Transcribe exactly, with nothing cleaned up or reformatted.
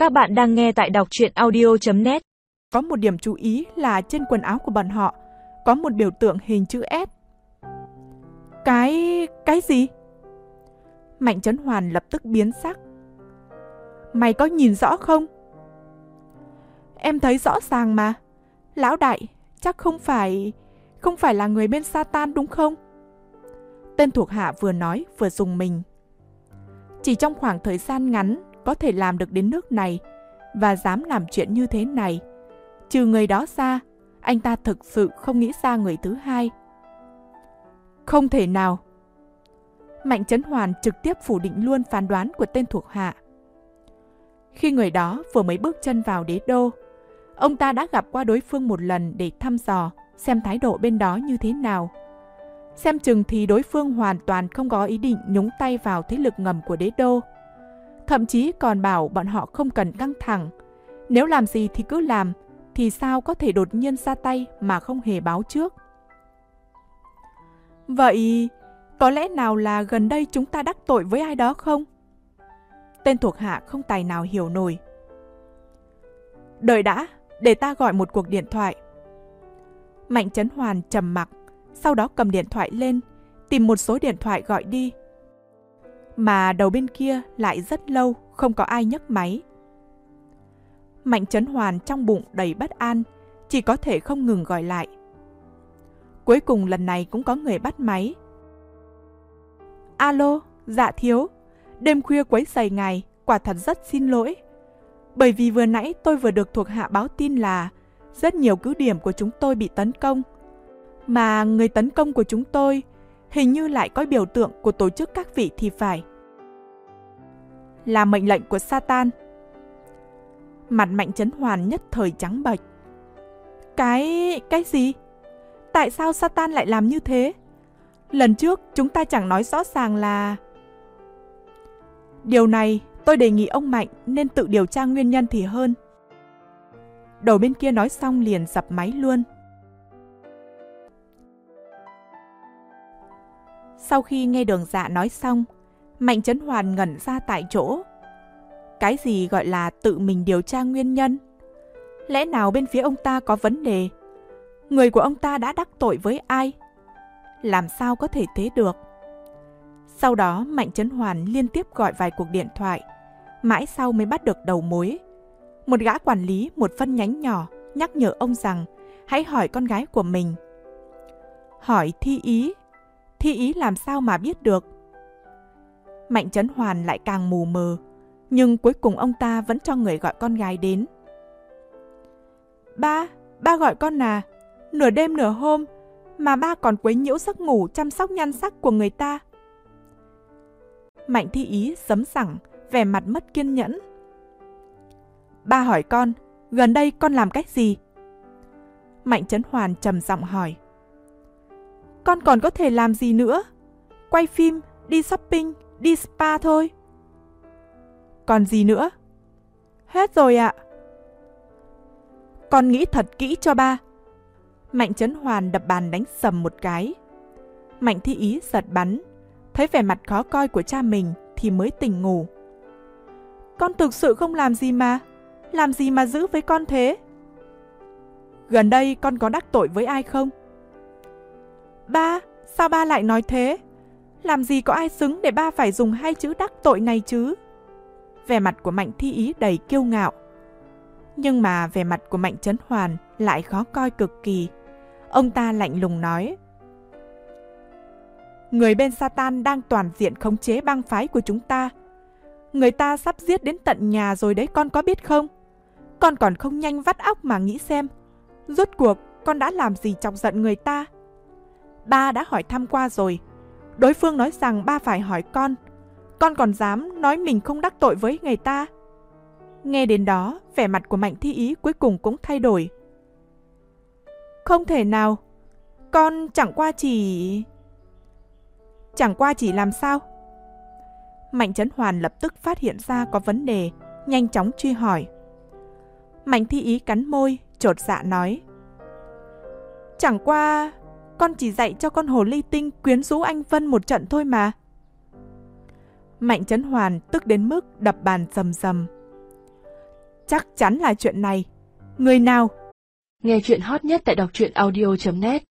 Các bạn đang nghe tại đọc truyện audio chấm net. Có một điểm chú ý là trên quần áo của bọn họ có một biểu tượng hình chữ S. Cái... cái gì? Mạnh Chấn Hoàn lập tức biến sắc. Mày có nhìn rõ không? Em thấy rõ ràng mà. Lão đại, chắc không phải... không phải là người bên Satan đúng không? Tên thuộc hạ vừa nói vừa rùng mình. Chỉ trong khoảng thời gian ngắn có thể làm được đến nước này và dám làm chuyện như thế này. Trừ người đó ra, anh ta thực sự không nghĩ ra người thứ hai. Không thể nào. Mạnh Chấn Hoàn trực tiếp phủ định luôn phán đoán của tên thuộc hạ. Khi người đó vừa mới bước chân vào đế đô, ông ta đã gặp qua đối phương một lần để thăm dò xem thái độ bên đó như thế nào. Xem chừng thì đối phương hoàn toàn không có ý định nhúng tay vào thế lực ngầm của đế đô. Thậm chí còn bảo bọn họ không cần căng thẳng. Nếu làm gì thì cứ làm, thì sao có thể đột nhiên ra tay mà không hề báo trước. Vậy, có lẽ nào là gần đây chúng ta đắc tội với ai đó không? Tên thuộc hạ không tài nào hiểu nổi. Đợi đã, để ta gọi một cuộc điện thoại. Mạnh Chấn Hoàn trầm mặc, sau đó cầm điện thoại lên, tìm một số điện thoại gọi đi. Mà đầu bên kia lại rất lâu không có ai nhấc máy. Mạnh Chấn Hoàn trong bụng đầy bất an, chỉ có thể không ngừng gọi lại. Cuối cùng lần này cũng có người bắt máy. Alo, dạ thiếu, đêm khuya quấy rầy ngài, quả thật rất xin lỗi. Bởi vì vừa nãy tôi vừa được thuộc hạ báo tin là rất nhiều cứ điểm của chúng tôi bị tấn công. Mà người tấn công của chúng tôi hình như lại có biểu tượng của tổ chức các vị thì phải. Là mệnh lệnh của Satan. Mặt Mạnh Chấn Hoàn nhất thời trắng bệch. Cái... cái gì? Tại sao Satan lại làm như thế? Lần trước chúng ta chẳng nói rõ ràng là... Điều này tôi đề nghị ông Mạnh nên tự điều tra nguyên nhân thì hơn. Đầu bên kia nói xong liền dập máy luôn. Sau khi nghe Đường Dạ nói xong, Mạnh Chấn Hoàn ngẩn ra tại chỗ. Cái gì gọi là tự mình điều tra nguyên nhân? Lẽ nào bên phía ông ta có vấn đề? Người của ông ta đã đắc tội với ai? Làm sao có thể thế được? Sau đó Mạnh Chấn Hoàn liên tiếp gọi vài cuộc điện thoại, mãi sau mới bắt được đầu mối. Một gã quản lý một phân nhánh nhỏ nhắc nhở ông rằng hãy hỏi con gái của mình. Hỏi Thi Ý. Thi Ý làm sao mà biết được? Mạnh Chấn Hoàn lại càng mù mờ, nhưng cuối cùng ông ta vẫn cho người gọi con gái đến. Ba, ba gọi con à? Nửa đêm nửa hôm mà ba còn quấy nhiễu giấc ngủ chăm sóc nhan sắc của người ta. Mạnh Thi Ý sấm sẳng, vẻ mặt mất kiên nhẫn. Ba hỏi con, gần đây con làm cách gì? Mạnh Chấn Hoàn trầm giọng hỏi. Con còn có thể làm gì nữa? Quay phim, đi shopping, đi spa thôi. Còn gì nữa? Hết rồi ạ. Con nghĩ thật kỹ cho ba. Mạnh Chấn Hoàn đập bàn đánh sầm một cái. Mạnh Thi Ý giật bắn, thấy vẻ mặt khó coi của cha mình thì mới tỉnh ngủ. Con thực sự không làm gì mà. Làm gì mà giữ với con thế? Gần đây con có đắc tội với ai không? Ba, sao ba lại nói thế? Làm gì có ai xứng để ba phải dùng hai chữ đắc tội này chứ? Vẻ mặt của Mạnh Thi Ý đầy kiêu ngạo. Nhưng mà vẻ mặt của Mạnh Chấn Hoàn lại khó coi cực kỳ. Ông ta lạnh lùng nói. Người bên Satan đang toàn diện khống chế bang phái của chúng ta. Người ta sắp giết đến tận nhà rồi đấy, con có biết không? Con còn không nhanh vắt óc mà nghĩ xem, rốt cuộc con đã làm gì chọc giận người ta? Ba đã hỏi thăm qua rồi. Đối phương nói rằng ba phải hỏi con. Con còn dám nói mình không đắc tội với người ta? Nghe đến đó, vẻ mặt của Mạnh Thi Ý cuối cùng cũng thay đổi. Không thể nào. Con chẳng qua chỉ... Chẳng qua chỉ làm sao? Mạnh Chấn Hoàn lập tức phát hiện ra có vấn đề, nhanh chóng truy hỏi. Mạnh Thi Ý cắn môi, chột dạ nói. Chẳng qua, con chỉ dạy cho con hồ ly tinh quyến rũ anh Vân một trận thôi mà. Mạnh Chấn Hoàn tức đến mức đập bàn rầm rầm. Chắc chắn là chuyện này. Người nào? Nghe chuyện hot nhất tại đọc truyện audio chấm net